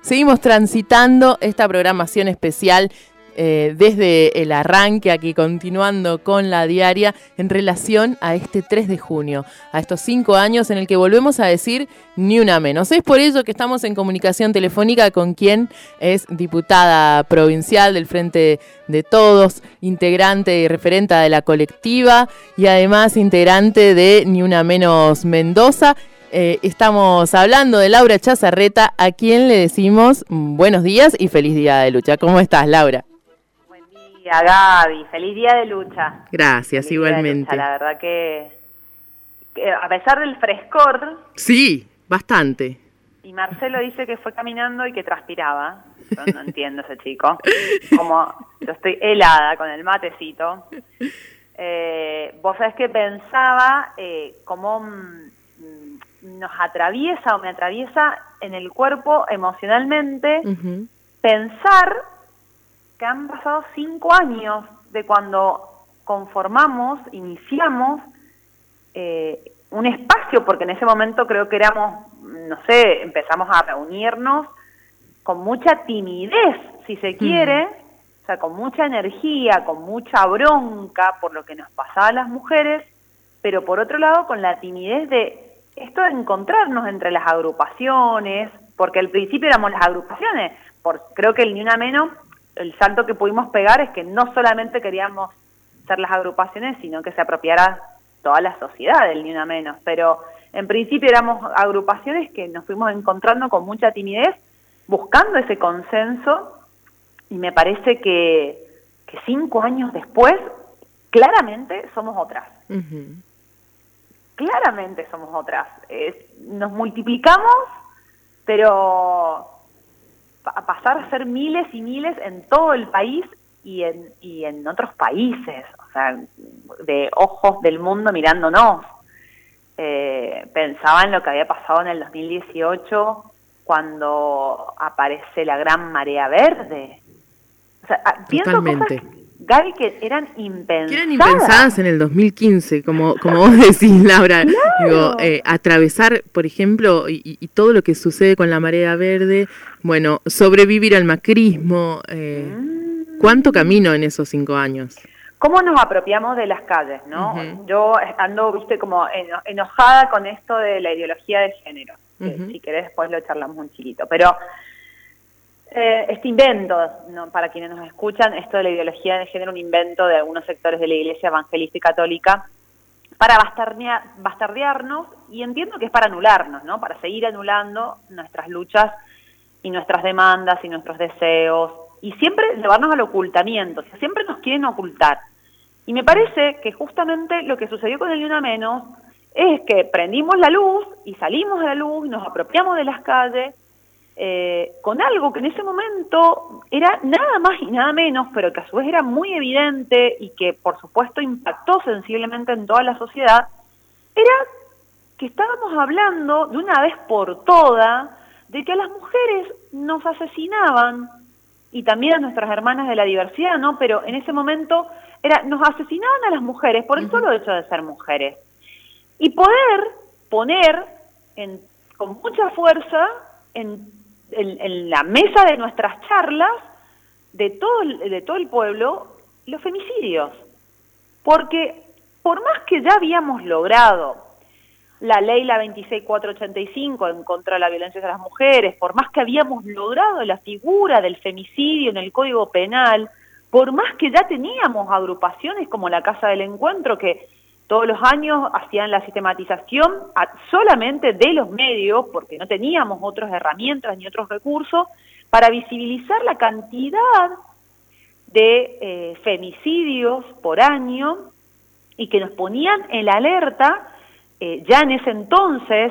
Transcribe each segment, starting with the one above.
Seguimos transitando esta programación especial desde el arranque, aquí continuando con la diaria en relación a este 3 de junio, a estos 5 años en el que volvemos a decir ni una menos. Es por ello que estamos en comunicación telefónica con quien es diputada provincial del Frente de Todos, integrante y referenta de la colectiva y además integrante de Ni Una Menos Mendoza. Estamos hablando de Laura Chazarreta, a quien le decimos buenos días y feliz día de lucha. ¿Cómo estás, Laura? Buen día, Gaby. Feliz día de lucha. Gracias, feliz igualmente. Lucha. La verdad que a pesar del frescor... Sí, bastante. Y Marcelo dice que fue caminando y que transpiraba. Yo no entiendo ese chico. Como yo estoy helada con el matecito. Vos sabés que pensaba cómo... nos atraviesa o me atraviesa en el cuerpo emocionalmente pensar que han pasado 5 años de cuando iniciamos un espacio, porque en ese momento creo que éramos, no sé, empezamos a reunirnos con mucha timidez, si se quiere, o sea, con mucha energía, con mucha bronca por lo que nos pasaba a las mujeres, pero por otro lado con la timidez de esto de encontrarnos entre las agrupaciones, porque al principio éramos las agrupaciones, creo que el Ni Una Menos, el salto que pudimos pegar es que no solamente queríamos ser las agrupaciones, sino que se apropiara toda la sociedad del Ni Una Menos, pero en principio éramos agrupaciones que nos fuimos encontrando con mucha timidez, buscando ese consenso, y me parece que 5 años después, claramente somos otras. Claramente somos otras. Nos multiplicamos, pero a pasar a ser miles y miles en todo el país y en otros países, o sea, de ojos del mundo mirándonos. Pensaba en lo que había pasado en el 2018 cuando aparece la gran marea verde. O sea, pienso cosas, Gaby, que eran impensadas. Que eran impensadas en el 2015, como vos decís, Laura. Claro. Digo, atravesar, por ejemplo, y todo lo que sucede con la marea verde, bueno, sobrevivir al macrismo, ¿cuánto camino en esos 5 años? ¿Cómo nos apropiamos de las calles, no? Yo ando, viste, como enojada con esto de la ideología de género. Si querés después lo charlamos un chiquito, pero... este invento, ¿no? Para quienes nos escuchan, esto de la ideología de género, un invento de algunos sectores de la Iglesia Evangelista y Católica para bastardearnos, y entiendo que es para anularnos, ¿no? Para seguir anulando nuestras luchas y nuestras demandas y nuestros deseos, y siempre llevarnos al ocultamiento, o sea, siempre nos quieren ocultar. Y me parece que justamente lo que sucedió con el Ni Una Menos es que prendimos la luz y salimos de la luz y nos apropiamos de las calles, con algo que en ese momento era nada más y nada menos, pero que a su vez era muy evidente y que por supuesto impactó sensiblemente en toda la sociedad, era que estábamos hablando de una vez por todas de que a las mujeres nos asesinaban, y también a nuestras hermanas de la diversidad, ¿no? Pero en ese momento nos asesinaban a las mujeres por el solo hecho de ser mujeres. Y poder poner con mucha fuerza en la mesa de nuestras charlas de todo el pueblo los femicidios, porque por más que ya habíamos logrado la ley, la 26485, en contra de la violencia de las mujeres, por más que habíamos logrado la figura del femicidio en el Código Penal, por más que ya teníamos agrupaciones como la Casa del Encuentro que todos los años hacían la sistematización solamente de los medios, porque no teníamos otras herramientas ni otros recursos, para visibilizar la cantidad de femicidios por año, y que nos ponían en la alerta, ya en ese entonces,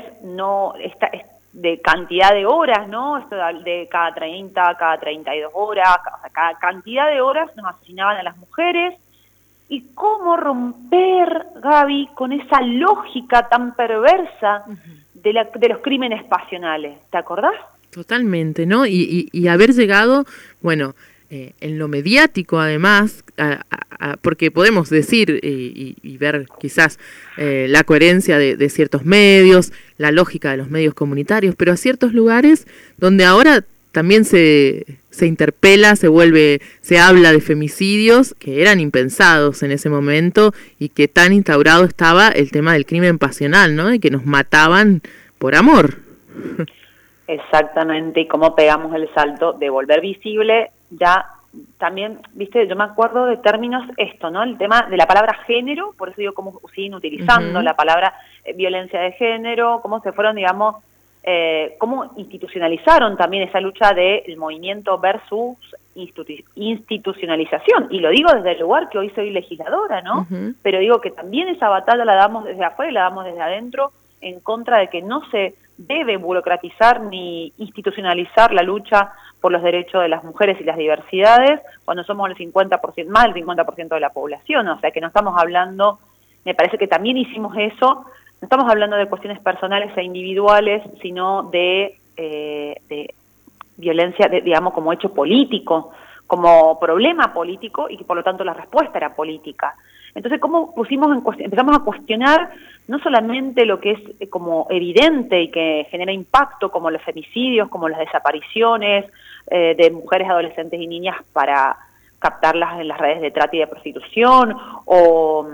de cantidad de horas, ¿no? Esto de cada 30, cada 32 horas, o sea, cada cantidad de horas nos asesinaban a las mujeres. Y cómo romper, Gaby, con esa lógica tan perversa de los crímenes pasionales. ¿Te acordás? Totalmente, ¿no? Y haber llegado, bueno, en lo mediático además, porque podemos decir y ver quizás la coherencia de ciertos medios, la lógica de los medios comunitarios, pero a ciertos lugares donde ahora también se interpela, se habla de femicidios que eran impensados en ese momento y que tan instaurado estaba el tema del crimen pasional, ¿no? Y que nos mataban por amor. Exactamente, y cómo pegamos el salto de volver visible ya. También, viste, yo me acuerdo de términos ¿no? El tema de la palabra género, por eso digo cómo siguen utilizando la palabra violencia de género, cómo se fueron, digamos, cómo institucionalizaron también esa lucha del movimiento versus institucionalización. Y lo digo desde el lugar que hoy soy legisladora, ¿no? Pero digo que también esa batalla la damos desde afuera y la damos desde adentro en contra de que no se debe burocratizar ni institucionalizar la lucha por los derechos de las mujeres y las diversidades, cuando somos el 50%, más del 50% de la población. O sea que no estamos hablando, me parece que también hicimos eso, no estamos hablando de cuestiones personales e individuales, sino de violencia, digamos, como hecho político, como problema político, y que por lo tanto la respuesta era política. Entonces, ¿cómo empezamos a cuestionar no solamente lo que es como evidente y que genera impacto, como los femicidios, como las desapariciones de mujeres, adolescentes y niñas para captarlas en las redes de trata y de prostitución, o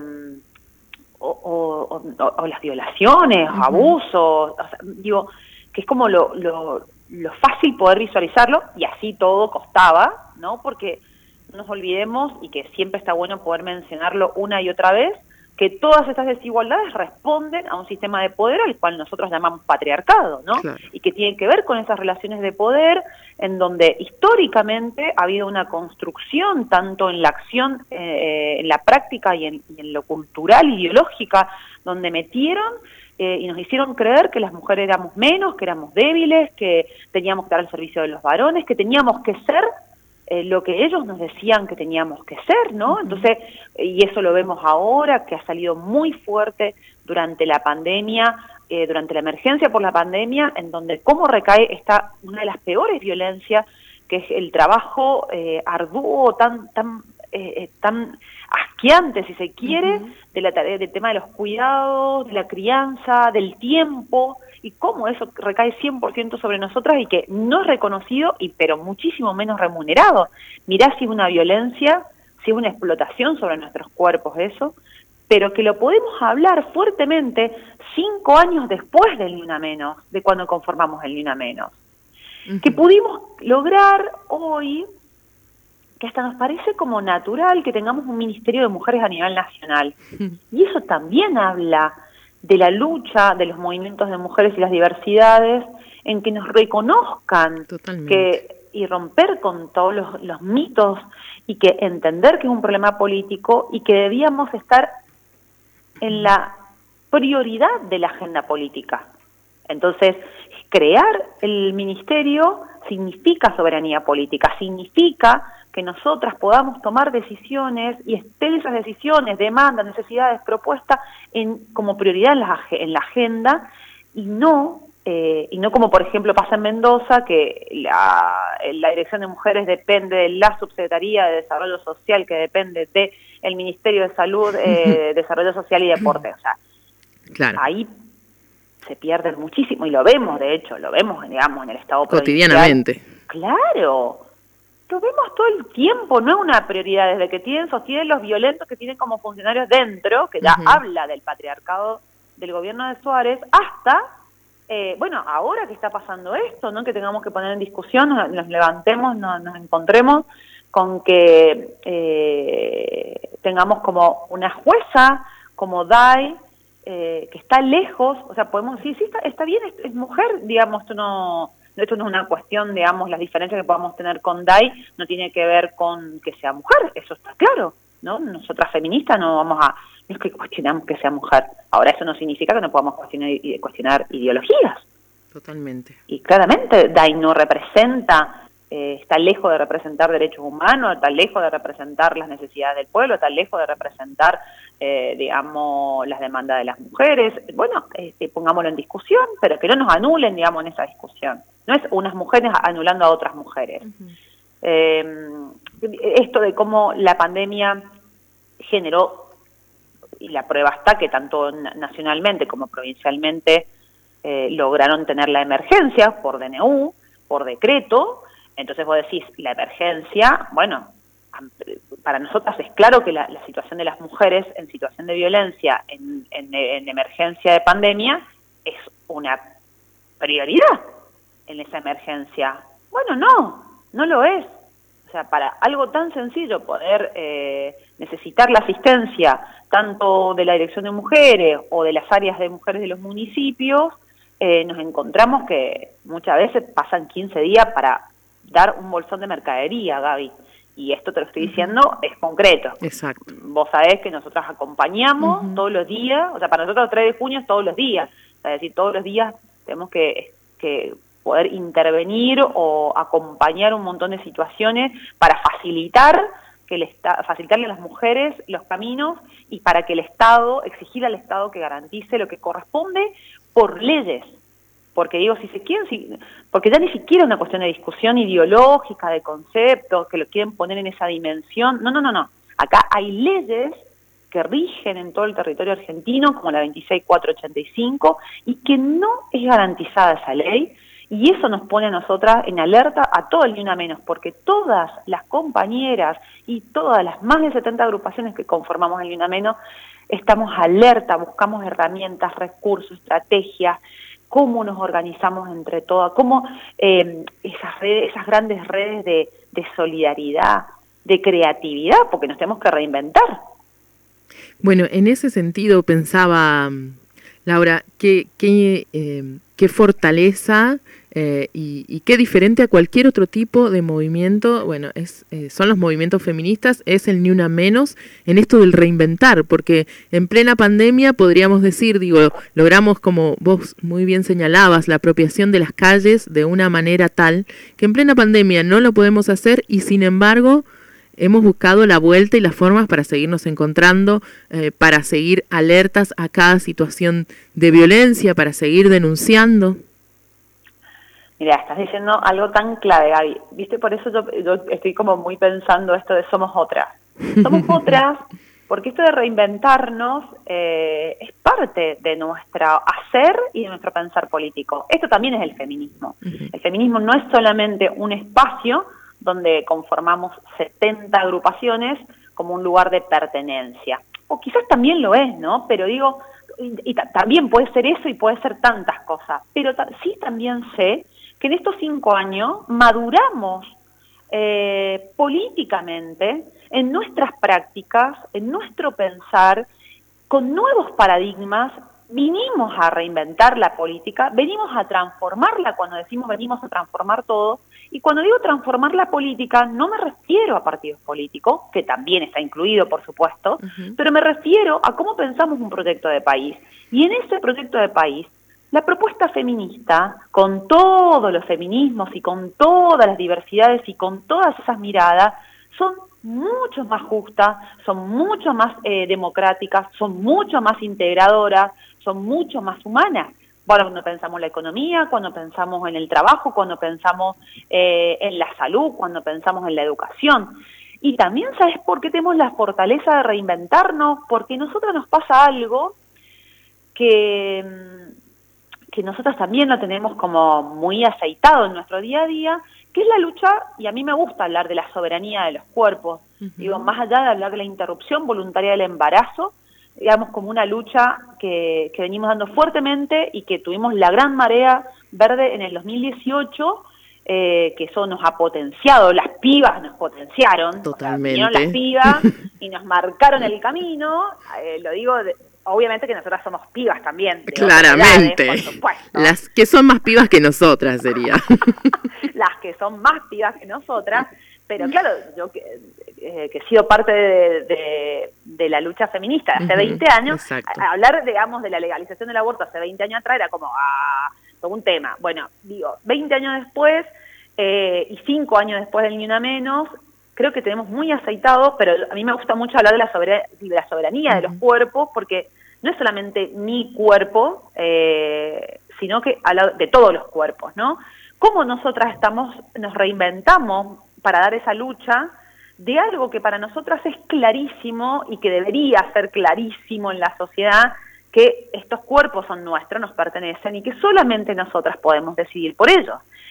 las violaciones, abusos, o sea, digo, que es como lo fácil poder visualizarlo, y así todo costaba, ¿no? Porque no nos olvidemos, y que siempre está bueno poder mencionarlo una y otra vez, que todas estas desigualdades responden a un sistema de poder al cual nosotros llamamos patriarcado, ¿no? Claro. Y que tiene que ver con esas relaciones de poder en donde históricamente ha habido una construcción tanto en la acción, en la práctica y en lo cultural, ideológica, donde metieron y nos hicieron creer que las mujeres éramos menos, que éramos débiles, que teníamos que estar al servicio de los varones, que teníamos que ser lo que ellos nos decían que teníamos que ser, ¿no? Entonces, y eso lo vemos ahora, que ha salido muy fuerte durante la pandemia, durante la emergencia por la pandemia, en donde cómo recae una de las peores violencias, que es el trabajo arduo, tan asqueante, si se quiere, de la tarea, del tema de los cuidados, de la crianza, del tiempo, y cómo eso recae 100% sobre nosotras y que no es reconocido, pero muchísimo menos remunerado. Mirá si es una violencia, si es una explotación sobre nuestros cuerpos eso, pero que lo podemos hablar fuertemente 5 años después del Ni Una Menos, de cuando conformamos el Ni Una Menos. Que pudimos lograr hoy, que hasta nos parece como natural que tengamos un Ministerio de Mujeres a nivel nacional. Y eso también habla de la lucha de los movimientos de mujeres y las diversidades, en que nos reconozcan y romper con todos los mitos, y que entender que es un problema político y que debíamos estar en la prioridad de la agenda política. Entonces, crear el ministerio significa soberanía política, significa que nosotras podamos tomar decisiones y estén esas decisiones, demandas, necesidades, propuestas como prioridad en la agenda, y no como por ejemplo pasa en Mendoza, que la Dirección de Mujeres depende de la Subsecretaría de Desarrollo Social, que depende del Ministerio de Salud, Desarrollo Social y Deporte. O sea, claro, ahí se pierden muchísimo, y lo vemos, de hecho, digamos, en el Estado cotidianamente. Provincial. Claro. Lo vemos todo el tiempo, no es una prioridad, desde que sostienen los violentos que tienen como funcionarios dentro, que ya habla del patriarcado del gobierno de Suárez, hasta, ahora que está pasando esto, ¿no? Que tengamos que poner en discusión, nos levantemos, nos encontremos con que tengamos como una jueza, como Day, que está lejos, o sea, podemos decir, sí, está bien, es mujer, digamos, esto no es una cuestión, digamos, las diferencias que podamos tener con Day no tiene que ver con que sea mujer, eso está claro, ¿no? Nosotras feministas no es que cuestionamos que sea mujer. Ahora, eso no significa que no podamos cuestionar ideologías. Totalmente. Y claramente Day no representa, está lejos de representar derechos humanos, está lejos de representar las necesidades del pueblo, está lejos de representar, digamos, las demandas de las mujeres. Bueno, pongámoslo en discusión, pero que no nos anulen, digamos, en esa discusión. No es unas mujeres anulando a otras mujeres. Esto de cómo la pandemia generó, y la prueba está que tanto nacionalmente como provincialmente lograron tener la emergencia por DNU, por decreto, Entonces vos decís, la emergencia, bueno, para nosotras es claro que la situación de las mujeres en situación de violencia, en emergencia de pandemia, es una prioridad en esa emergencia. Bueno, no lo es. O sea, para algo tan sencillo, poder necesitar la asistencia tanto de la Dirección de Mujeres o de las áreas de mujeres de los municipios, nos encontramos que muchas veces pasan 15 días para dar un bolsón de mercadería, Gaby. Y esto te lo estoy diciendo, es concreto. Exacto. Vos sabés que nosotras acompañamos todos los días, o sea, para nosotros el 3 de junio es todos los días. O sea, es decir, todos los días tenemos que poder intervenir o acompañar un montón de situaciones para facilitarle a las mujeres los caminos y para que el Estado, exigir al Estado que garantice lo que corresponde por leyes. Porque digo, porque ya ni siquiera es una cuestión de discusión ideológica, de conceptos, que lo quieren poner en esa dimensión. No. Acá hay leyes que rigen en todo el territorio argentino, como la 26485, y que no es garantizada esa ley, y eso nos pone a nosotras en alerta a todo el Ni Una Menos, porque todas las compañeras y todas las más de 70 agrupaciones que conformamos el Ni Una Menos, estamos alerta, buscamos herramientas, recursos, estrategias, cómo nos organizamos entre todas, cómo esas grandes redes de solidaridad, de creatividad, porque nos tenemos que reinventar. Bueno, en ese sentido pensaba, Laura, qué fortaleza y qué diferente a cualquier otro tipo de movimiento, bueno, son los movimientos feministas, es el Ni Una Menos en esto del reinventar, porque en plena pandemia podríamos decir, logramos, como vos muy bien señalabas, la apropiación de las calles de una manera tal que en plena pandemia no lo podemos hacer y sin embargo hemos buscado la vuelta y las formas para seguirnos encontrando, para seguir alertas a cada situación de violencia, para seguir denunciando. Mira, estás diciendo algo tan clave, Gaby. ¿Viste? Por eso yo estoy como muy pensando esto de somos otras. Somos otras porque esto de reinventarnos es parte de nuestro hacer y de nuestro pensar político. Esto también es el feminismo. El feminismo no es solamente un espacio donde conformamos 70 agrupaciones como un lugar de pertenencia. O quizás también lo es, ¿no? Pero digo, y también puede ser eso y puede ser tantas cosas. Pero sí también sé que en estos 5 años maduramos políticamente en nuestras prácticas, en nuestro pensar, con nuevos paradigmas. Vinimos a reinventar la política, venimos a transformarla. Cuando decimos venimos a transformar todo, y cuando digo transformar la política, no me refiero a partidos políticos, que también está incluido, por supuesto, pero me refiero a cómo pensamos un proyecto de país. Y en ese proyecto de país, la propuesta feminista, con todos los feminismos y con todas las diversidades y con todas esas miradas, son mucho más justas, son mucho más democráticas, son mucho más integradoras, son mucho más humanas. Bueno, cuando pensamos en la economía, cuando pensamos en el trabajo, cuando pensamos en la salud, cuando pensamos en la educación. Y también, ¿sabes por qué tenemos la fortaleza de reinventarnos? Porque a nosotros nos pasa algo que nosotros también lo tenemos como muy aceitado en nuestro día a día, que es la lucha, y a mí me gusta hablar de la soberanía de los cuerpos. Digo, más allá de hablar de la interrupción voluntaria del embarazo, digamos, como una lucha que venimos dando fuertemente y que tuvimos la gran marea verde en el 2018, que eso nos ha potenciado, las pibas nos potenciaron. Totalmente. O sea, vinieron las pibas y nos marcaron el camino, lo digo, obviamente que nosotras somos pibas también. Claramente. Edades, por supuesto. Las que son más pibas que nosotras sería. Las que son más pibas que nosotras, pero claro, yo que he sido parte de la lucha feminista hace 20 años, hablar, digamos, de la legalización del aborto hace 20 años atrás era como un tema. Bueno, digo, 20 años después y 5 años después del Ni Una Menos, creo que tenemos muy aceitado, pero a mí me gusta mucho hablar de la soberanía de los cuerpos, porque no es solamente mi cuerpo, sino que habla de todos los cuerpos, ¿no? Cómo nosotras nos reinventamos para dar esa lucha de algo que para nosotras es clarísimo y que debería ser clarísimo en la sociedad, que estos cuerpos son nuestros, nos pertenecen y que solamente nosotras podemos decidir por ellos.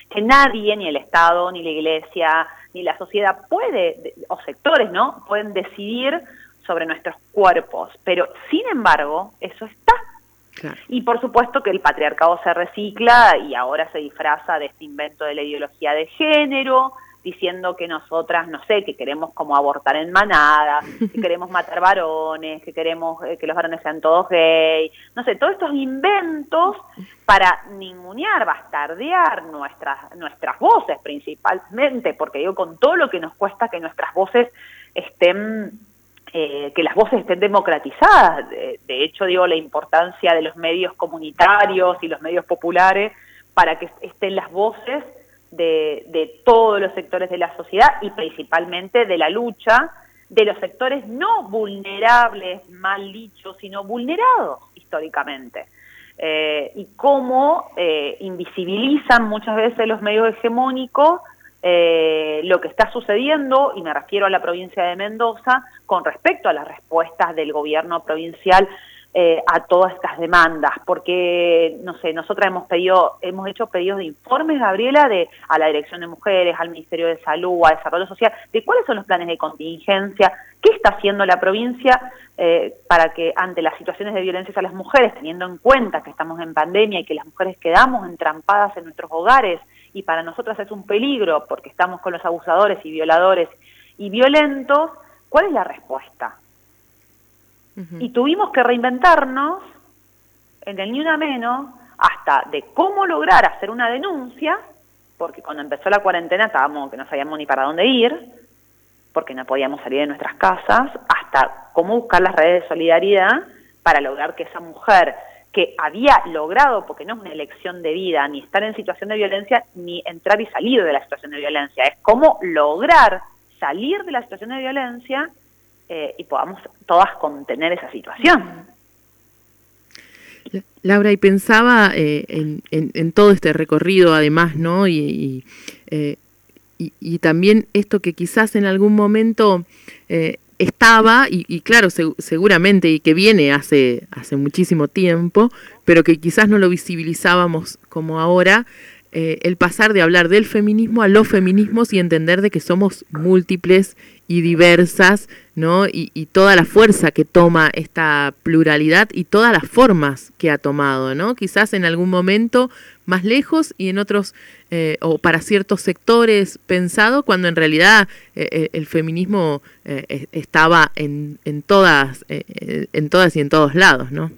que nadie, ni el Estado, ni la Iglesia, ni la sociedad puede, o sectores, ¿no?, pueden decidir sobre nuestros cuerpos, pero sin embargo, eso está. Claro. Y por supuesto que el patriarcado se recicla y ahora se disfraza de este invento de la ideología de género, diciendo que nosotras, no sé, que queremos como abortar en manada, que queremos matar varones, que queremos que los varones sean todos gays, no sé, todos estos inventos para ningunear, bastardear nuestras voces principalmente, porque digo, con todo lo que nos cuesta que nuestras voces estén, que las voces estén democratizadas. De hecho, digo, la importancia de los medios comunitarios y los medios populares para que estén las voces de todos los sectores de la sociedad y principalmente de la lucha de los sectores no vulnerables, mal dicho, sino vulnerados históricamente. Y cómo invisibilizan muchas veces los medios hegemónicos lo que está sucediendo, y me refiero a la provincia de Mendoza, con respecto a las respuestas del gobierno provincial a todas estas demandas, porque, no sé, nosotras hemos hecho pedidos de informes, Gabriela, a la Dirección de Mujeres, al Ministerio de Salud, a Desarrollo Social, de cuáles son los planes de contingencia, qué está haciendo la provincia para que ante las situaciones de violencia a las mujeres, teniendo en cuenta que estamos en pandemia y que las mujeres quedamos entrampadas en nuestros hogares, y para nosotras es un peligro porque estamos con los abusadores y violadores y violentos, ¿cuál es la respuesta? Y tuvimos que reinventarnos en el Ni Una Menos hasta de cómo lograr hacer una denuncia, porque cuando empezó la cuarentena estábamos que no sabíamos ni para dónde ir, porque no podíamos salir de nuestras casas, hasta cómo buscar las redes de solidaridad para lograr que esa mujer que había logrado, porque no es una elección de vida, ni estar en situación de violencia, ni entrar y salir de la situación de violencia, es cómo lograr salir de la situación de violencia y podamos todas contener esa situación. Laura, y pensaba en todo este recorrido, además, ¿no? Y también esto que quizás en algún momento estaba, y claro, seguramente, y que viene hace muchísimo tiempo, pero que quizás no lo visibilizábamos como ahora, el pasar de hablar del feminismo a los feminismos y entender de que somos múltiples y diversas, ¿no? Y toda la fuerza que toma esta pluralidad y todas las formas que ha tomado, ¿no? Quizás en algún momento más lejos y en otros, o para ciertos sectores pensado, cuando en realidad el feminismo estaba en todas y en todos lados, ¿no?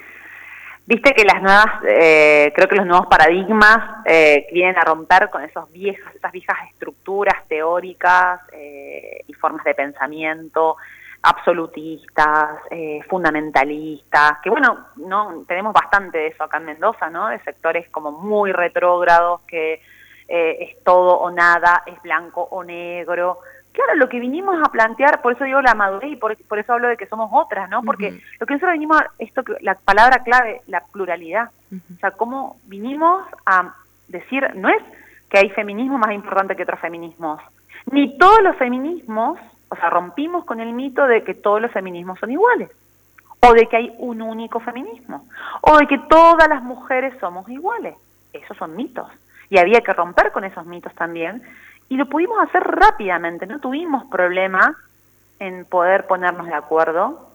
Viste que creo que los nuevos paradigmas vienen a romper con esas viejas estructuras teóricas y formas de pensamiento absolutistas, fundamentalistas, que bueno, no tenemos bastante de eso acá en Mendoza, ¿no? De sectores como muy retrógrados, que es todo o nada, es blanco o negro. Claro, lo que vinimos a plantear, por eso digo la madurez y por eso hablo de que somos otras, ¿no? Porque lo que nosotros vinimos, la palabra clave, la pluralidad. O sea, cómo vinimos a decir, no es que hay feminismo más importante que otros feminismos, ni todos los feminismos, o sea, rompimos con el mito de que todos los feminismos son iguales, o de que hay un único feminismo, o de que todas las mujeres somos iguales. Esos son mitos, y había que romper con esos mitos también. Y lo pudimos hacer rápidamente, no tuvimos problema en poder ponernos de acuerdo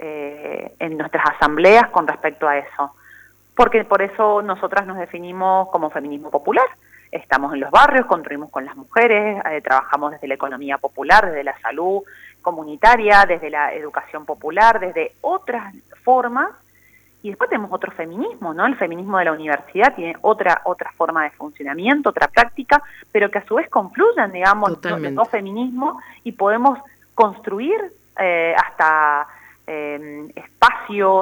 en nuestras asambleas con respecto a eso. Porque por eso nosotras nos definimos como feminismo popular. Estamos en los barrios, construimos con las mujeres, trabajamos desde la economía popular, desde la salud comunitaria, desde la educación popular, desde otras formas. Y después tenemos otro feminismo, ¿no? El feminismo de la universidad tiene otra forma de funcionamiento, otra práctica, pero que a su vez confluyen, digamos, los dos feminismos y podemos construir hasta espacios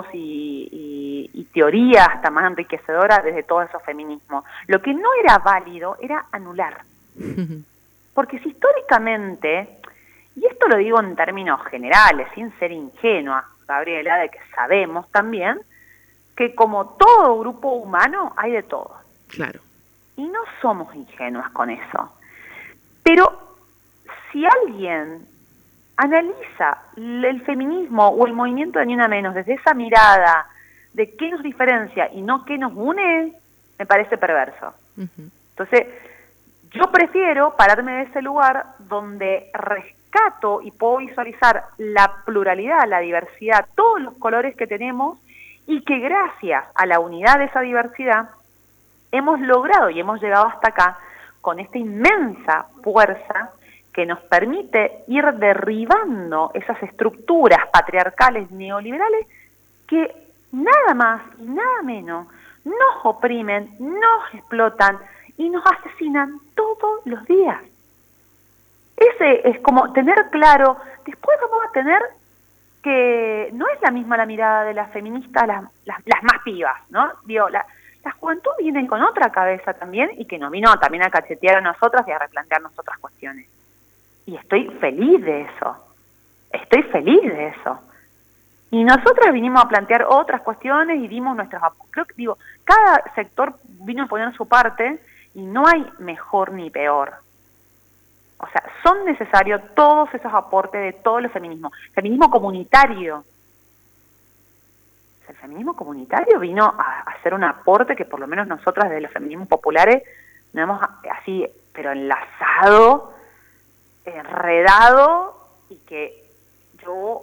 y teorías hasta más enriquecedoras desde todos esos feminismos. Lo que no era válido era anular. Porque si históricamente, y esto lo digo en términos generales, sin ser ingenua, Gabriela, de que sabemos también, que como todo grupo humano hay de todo. Claro. Y no somos ingenuas con eso. Pero si alguien analiza el feminismo o el movimiento de Ni Una Menos desde esa mirada de qué nos diferencia y no qué nos une, me parece perverso. Entonces, Yo prefiero pararme de ese lugar donde rescato y puedo visualizar la pluralidad, la diversidad, todos los colores que tenemos, y que gracias a la unidad de esa diversidad hemos logrado y hemos llegado hasta acá con esta inmensa fuerza que nos permite ir derribando esas estructuras patriarcales neoliberales que nada más y nada menos nos oprimen, nos explotan y nos asesinan todos los días. Ese es como tener claro. Después vamos a tener que no es la misma la mirada de las feministas, las más pibas, ¿no? Digo, la juventud viene con otra cabeza también, y que nos vino también a cachetear a nosotras y a replantearnos otras cuestiones. Y estoy feliz de eso. Y nosotras vinimos a plantear otras cuestiones y dimos cada sector vino a poner su parte, y no hay mejor ni peor. O sea, son necesarios todos esos aportes de todos los feminismos. Feminismo comunitario. El feminismo comunitario vino a hacer un aporte que por lo menos nosotras de los feminismos populares nos hemos así, pero enlazado, enredado, y que yo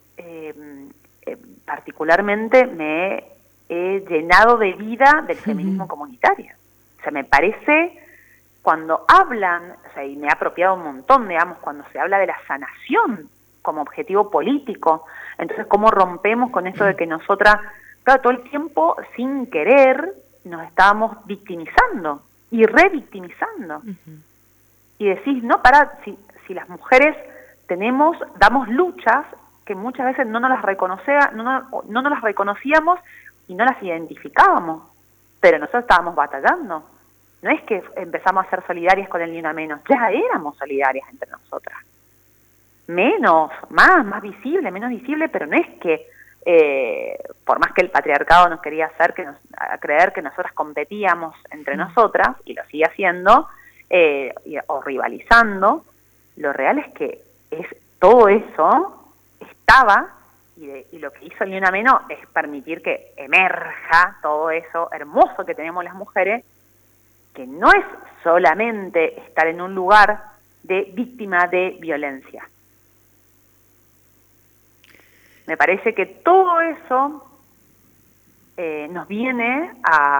particularmente me he llenado de vida del feminismo comunitario. O sea, me parece, cuando hablan, o sea, y me he apropiado un montón, digamos, cuando se habla de la sanación como objetivo político, entonces cómo rompemos con eso de que nosotras, claro, todo el tiempo, sin querer, nos estábamos victimizando y revictimizando. Y decís, no, si las mujeres damos luchas que muchas veces no nos las reconocíamos y no las identificábamos, pero nosotros estábamos batallando. No es que empezamos a ser solidarias con el Ni Una Menos, ya éramos solidarias entre nosotras. Más visible, pero no es que, por más que el patriarcado nos quería hacer creer que nosotras competíamos entre nosotras, y lo sigue haciendo, o rivalizando, lo real es que todo eso estaba, y lo que hizo el Ni Una Menos es permitir que emerja todo eso hermoso que tenemos las mujeres, que no es solamente estar en un lugar de víctima de violencia. Me parece que todo eso nos viene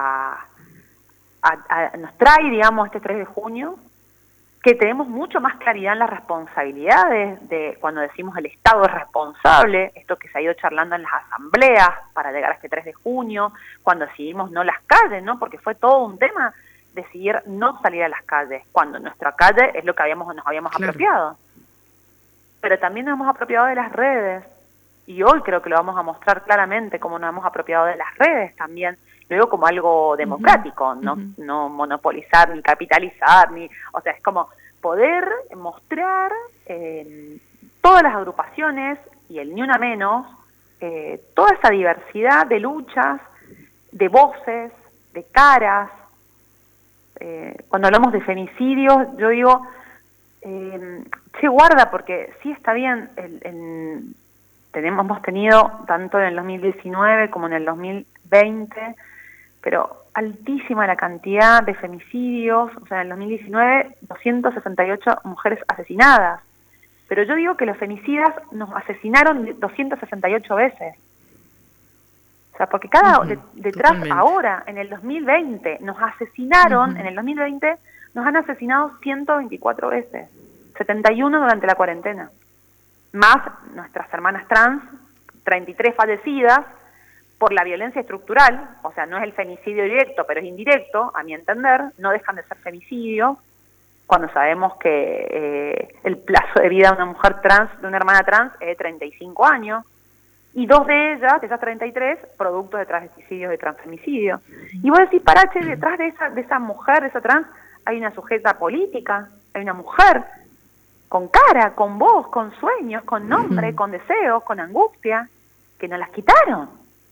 nos trae, digamos, este 3 de junio, que tenemos mucho más claridad en las responsabilidades de cuando decimos el Estado es responsable, esto que se ha ido charlando en las asambleas para llegar a este 3 de junio, cuando decidimos no las calles, ¿no? Porque fue todo un tema decidir no salir a las calles, cuando nuestra calle es lo que nos habíamos apropiado. Pero también nos hemos apropiado de las redes, y hoy creo que lo vamos a mostrar claramente cómo nos hemos apropiado de las redes también, luego como algo democrático, no monopolizar ni capitalizar, o sea, es como poder mostrar todas las agrupaciones y el Ni Una Menos, toda esa diversidad de luchas, de voces, de caras. Cuando hablamos de femicidios, yo digo, guarda, porque sí está bien, hemos tenido tanto en el 2019 como en el 2020, pero altísima la cantidad de femicidios. O sea, en el 2019, 268 mujeres asesinadas. Pero yo digo que los femicidas nos asesinaron 268 veces. O sea, porque detrás totalmente. Ahora, en el 2020, nos asesinaron, en el 2020 nos han asesinado 124 veces, 71 durante la cuarentena. Más nuestras hermanas trans, 33 fallecidas por la violencia estructural, o sea, no es el femicidio directo, pero es indirecto, a mi entender, no dejan de ser femicidio, cuando sabemos que el plazo de vida de una mujer trans, de una hermana trans, es de 35 años, y 2 de ellas, de esas 33, productos de transfemicidios, de transfemicidio. Y vos decís, parache, detrás de esa mujer, de esa trans, hay una sujeta política, hay una mujer con cara, con voz, con sueños, con nombre, con deseos, con angustia, que nos las quitaron.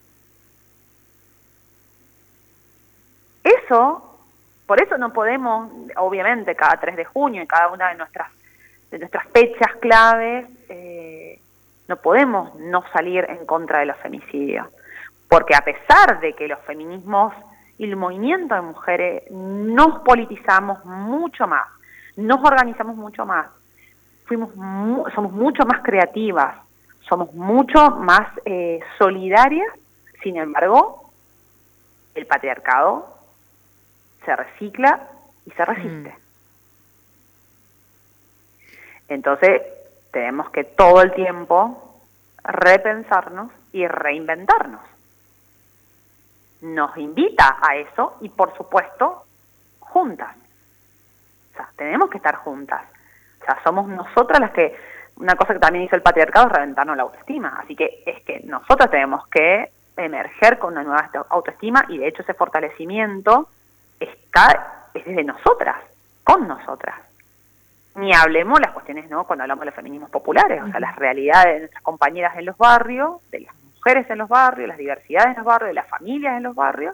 Por eso no podemos, obviamente, cada 3 de junio y cada una de nuestras fechas claves, no podemos no salir en contra de los femicidios. Porque a pesar de que los feminismos y el movimiento de mujeres nos politizamos mucho más, nos organizamos mucho más, somos mucho más creativas, somos mucho más solidarias. Sin embargo, el patriarcado se recicla y se resiste. Entonces, tenemos que todo el tiempo repensarnos y reinventarnos. Nos invita a eso y, por supuesto, juntas. O sea, tenemos que estar juntas. O sea, somos nosotras las que... Una cosa que también hizo el patriarcado es reventarnos la autoestima. Así que es que nosotras tenemos que emerger con una nueva autoestima, y de hecho ese fortalecimiento es desde nosotras, con nosotras. Ni hablemos las cuestiones, ¿no?, cuando hablamos de los feminismos populares, o sea, las realidades de nuestras compañeras en los barrios, de las mujeres en los barrios, las diversidades en los barrios, de las familias en los barrios,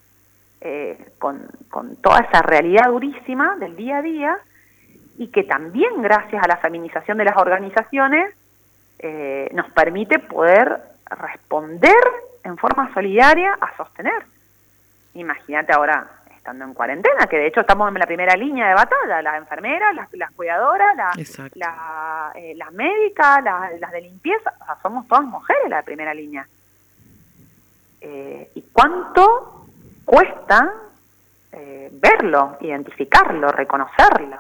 con toda esa realidad durísima del día a día, y que también gracias a la feminización de las organizaciones nos permite poder responder en forma solidaria a sostener. Imagínate ahora, estando en cuarentena, que de hecho estamos en la primera línea de batalla, las enfermeras, las cuidadoras, las médicas, las de limpieza, o sea, somos todas mujeres la primera línea. ¿Y cuánto cuesta verlo, identificarlo, reconocerlo?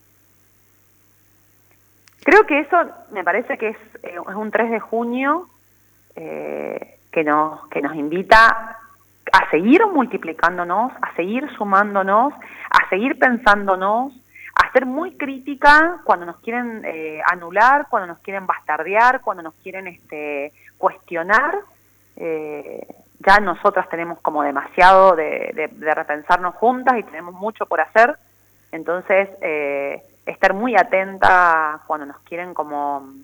Creo que eso me parece que es un 3 de junio que nos invita a seguir multiplicándonos, a seguir sumándonos, a seguir pensándonos, a ser muy crítica cuando nos quieren anular, cuando nos quieren bastardear, cuando nos quieren cuestionar. Ya nosotras tenemos como demasiado de repensarnos juntas y tenemos mucho por hacer. Entonces, estar muy atenta cuando nos quieren como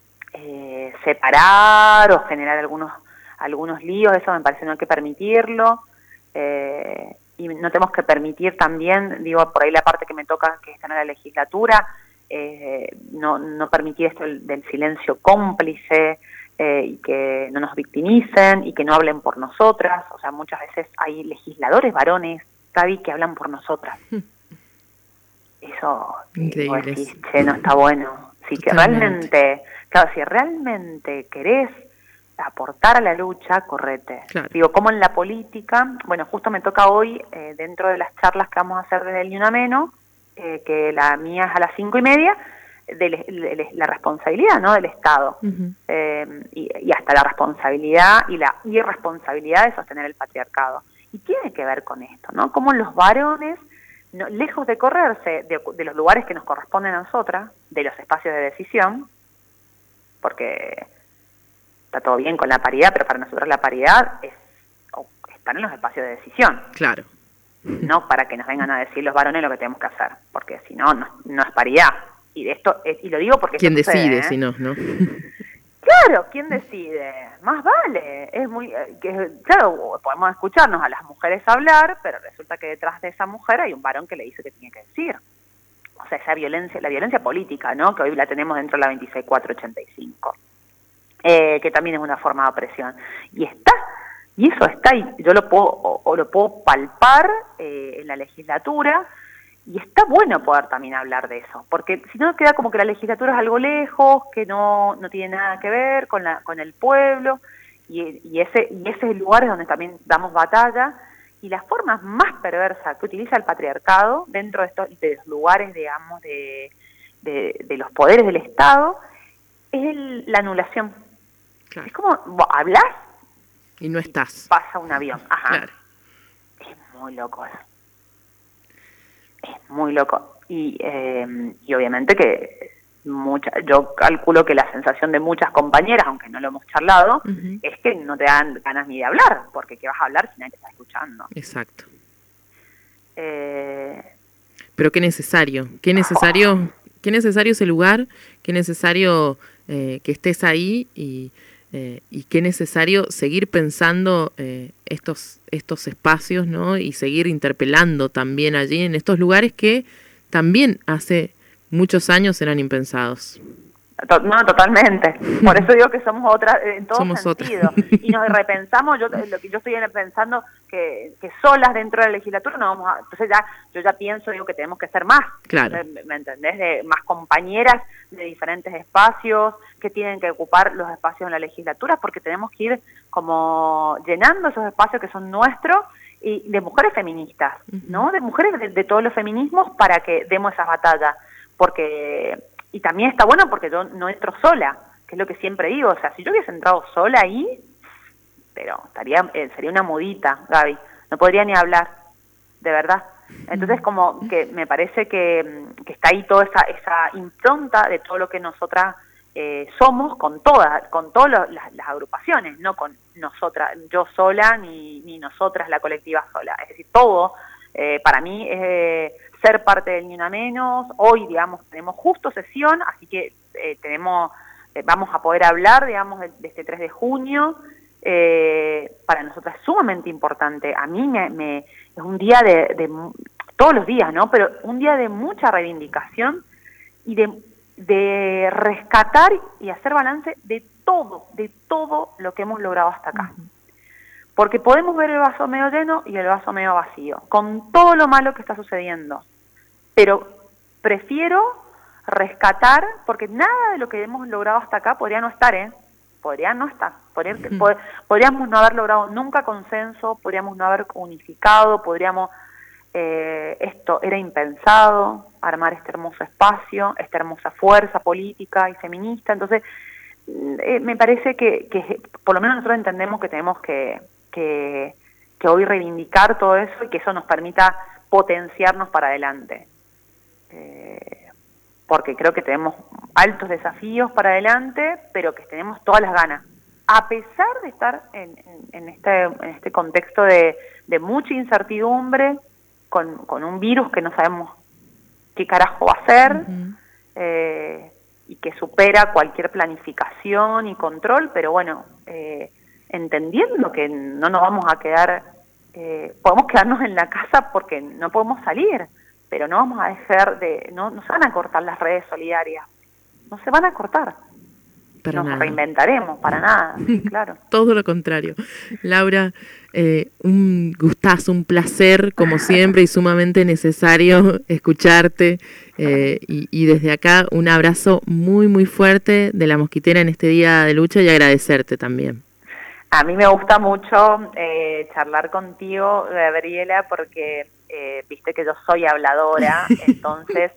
separar o generar algunos líos, eso me parece no hay que permitirlo. Y no tenemos que permitir también, digo, por ahí la parte que me toca, que está en la legislatura, no permitir esto del silencio cómplice, y que no nos victimicen y que no hablen por nosotras. O sea, muchas veces hay legisladores varones, Gaby, que hablan por nosotras. Eso, increíble. No está bueno. Si realmente querés aportar a la lucha, correte. Claro. Digo, como en la política, bueno, justo me toca hoy, dentro de las charlas que vamos a hacer desde el Ni Una Menos, que la mía es a las 5:30, de la responsabilidad, ¿no?, del Estado. Uh-huh. Y hasta la responsabilidad y la irresponsabilidad de sostener el patriarcado. Y tiene que ver con esto, ¿no? Como los varones, lejos de correrse de los lugares que nos corresponden a nosotras, de los espacios de decisión, porque está todo bien con la paridad, pero para nosotros la paridad es estar en los espacios de decisión. Claro. No para que nos vengan a decir los varones lo que tenemos que hacer, porque si no es paridad. Y de esto y lo digo porque ¿quién decide si no? Claro, ¿quién decide? Más vale. Es muy claro, podemos escucharnos a las mujeres hablar, pero resulta que detrás de esa mujer hay un varón que le dice que tiene que decir. O sea, esa violencia, la violencia política, ¿no?, que hoy la tenemos dentro de la 26485, que también es una forma de opresión. Y eso está, y yo lo puedo palpar en la legislatura. Y está bueno poder también hablar de eso, porque si no queda como que la legislatura es algo lejos, que no tiene nada que ver con el pueblo, y ese lugar es donde también damos batalla. Y las formas más perversas que utiliza el patriarcado dentro de los lugares, digamos, de los poderes del Estado, es la anulación. Claro. Es como, hablas y no estás. Pasa un avión. Ajá. Claro. Es muy loco eso. Es muy loco. Y obviamente que yo calculo que la sensación de muchas compañeras, aunque no lo hemos charlado, uh-huh, es que no te dan ganas ni de hablar, porque ¿qué vas a hablar si nadie te está escuchando? Exacto. Pero qué necesario ese lugar, qué necesario que estés ahí, y qué necesario seguir pensando estos espacios, ¿no?, y seguir interpelando también allí en estos lugares que también hace muchos años eran impensados. No, totalmente. Por eso digo que somos otras en todo sentido. Y nos repensamos, lo que yo estoy pensando, que solas dentro de la legislatura no vamos a... Entonces yo ya pienso, digo, que tenemos que ser más. Claro. ¿Me entendés? De más compañeras de diferentes espacios que tienen que ocupar los espacios en la legislatura, porque tenemos que ir como llenando esos espacios que son nuestros, y de mujeres feministas, ¿no? De mujeres de todos los feminismos, para que demos esas batallas. Porque... Y también está bueno porque yo no entro sola, que es lo que siempre digo. O sea, si yo hubiese entrado sola ahí, pero sería una mudita, Gaby. No podría ni hablar, de verdad. Entonces, como que me parece que está ahí toda esa impronta de todo lo que nosotras somos, con todas las agrupaciones, no con nosotras, yo sola, ni nosotras, la colectiva sola. Es decir, todo, para mí, ser parte del Ni Una Menos. Hoy, digamos, tenemos justo sesión, así que vamos a poder hablar, digamos, de este 3 de junio. Para nosotras es sumamente importante. A mí es un día de todos los días, ¿no? Pero un día de mucha reivindicación y de rescatar y hacer balance de todo lo que hemos logrado hasta acá. Porque podemos ver el vaso medio lleno y el vaso medio vacío, con todo lo malo que está sucediendo. Pero prefiero rescatar, porque nada de lo que hemos logrado hasta acá podría no estar, Podría no estar. Podríamos no haber logrado nunca consenso, podríamos no haber unificado, esto era impensado, armar este hermoso espacio, esta hermosa fuerza política y feminista. Entonces, me parece que por lo menos nosotros entendemos que tenemos que hoy reivindicar todo eso y que eso nos permita potenciarnos para adelante. Porque creo que tenemos altos desafíos para adelante, pero que tenemos todas las ganas. A pesar de estar en este contexto de mucha incertidumbre, con un virus que no sabemos qué carajo va a ser, y que supera cualquier planificación y control, pero bueno, entendiendo que no nos vamos a quedar, podemos quedarnos en la casa porque no podemos salir, pero no vamos a dejar no se van a cortar las redes solidarias, no se van a cortar. Nos reinventaremos, para nada, claro. Todo lo contrario. Laura, un gustazo, un placer, como siempre, y sumamente necesario escucharte. Y desde acá, un abrazo muy, muy fuerte de La Mosquitera en este día de lucha, y agradecerte también. A mí me gusta mucho charlar contigo, Gabriela, porque viste que yo soy habladora, entonces...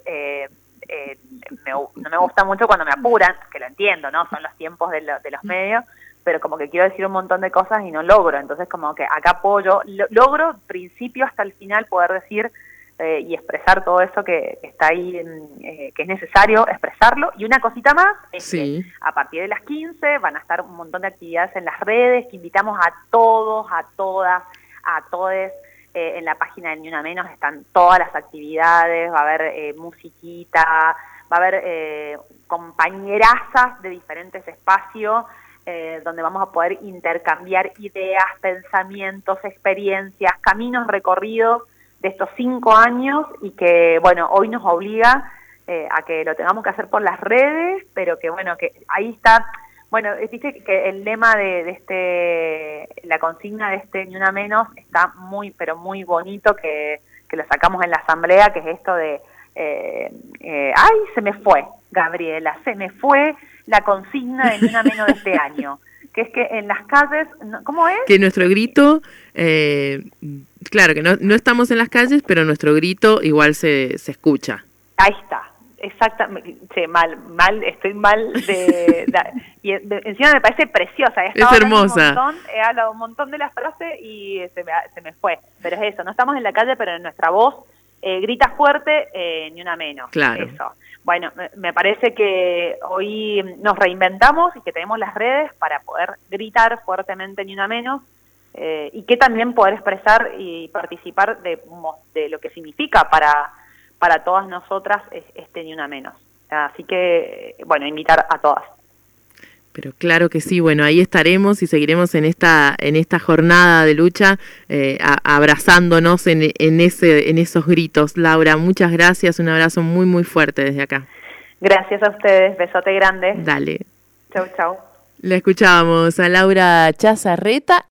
no me gusta mucho cuando me apuran, que lo entiendo, ¿no? Son los tiempos de los medios, pero como que quiero decir un montón de cosas y no logro. Entonces, como que acá logro principio hasta el final poder decir y expresar todo eso que está ahí, que es necesario expresarlo. Y una cosita más, es que a partir de las 15 van a estar un montón de actividades en las redes, que invitamos a todos, a todas, a todes. En la página del Ni Una Menos están todas las actividades, va a haber musiquita, va a haber compañerazas de diferentes espacios, donde vamos a poder intercambiar ideas, pensamientos, experiencias, caminos recorridos de estos 5 años, y que, bueno, hoy nos obliga a que lo tengamos que hacer por las redes, pero que, bueno, que ahí está. Bueno, viste que el lema la consigna de este Ni Una Menos está muy, pero muy bonito, que lo sacamos en la asamblea, que es esto de, ay, se me fue, Gabriela, se me fue la consigna de Ni Una Menos de este año, que es que en las calles, ¿cómo es? Que nuestro grito, claro que no estamos en las calles, pero nuestro grito igual se escucha. Ahí está. Exactamente, sí, estoy mal y encima me parece preciosa. Es hermosa. He hablado un montón de las frases y se me fue. Pero es eso, no estamos en la calle, pero en nuestra voz grita fuerte, Ni Una Menos. Claro. Eso. Bueno, me parece que hoy nos reinventamos y que tenemos las redes para poder gritar fuertemente Ni Una Menos, y que también poder expresar y participar de lo que significa para todas nosotras este Ni Una Menos. Así que, bueno, invitar a todas. Pero claro que sí, bueno, ahí estaremos y seguiremos en esta jornada de lucha, abrazándonos en esos gritos. Laura, muchas gracias, un abrazo muy, muy fuerte desde acá. Gracias a ustedes, besote grande. Dale. Chau, chau. La escuchábamos a Laura Chazarreta.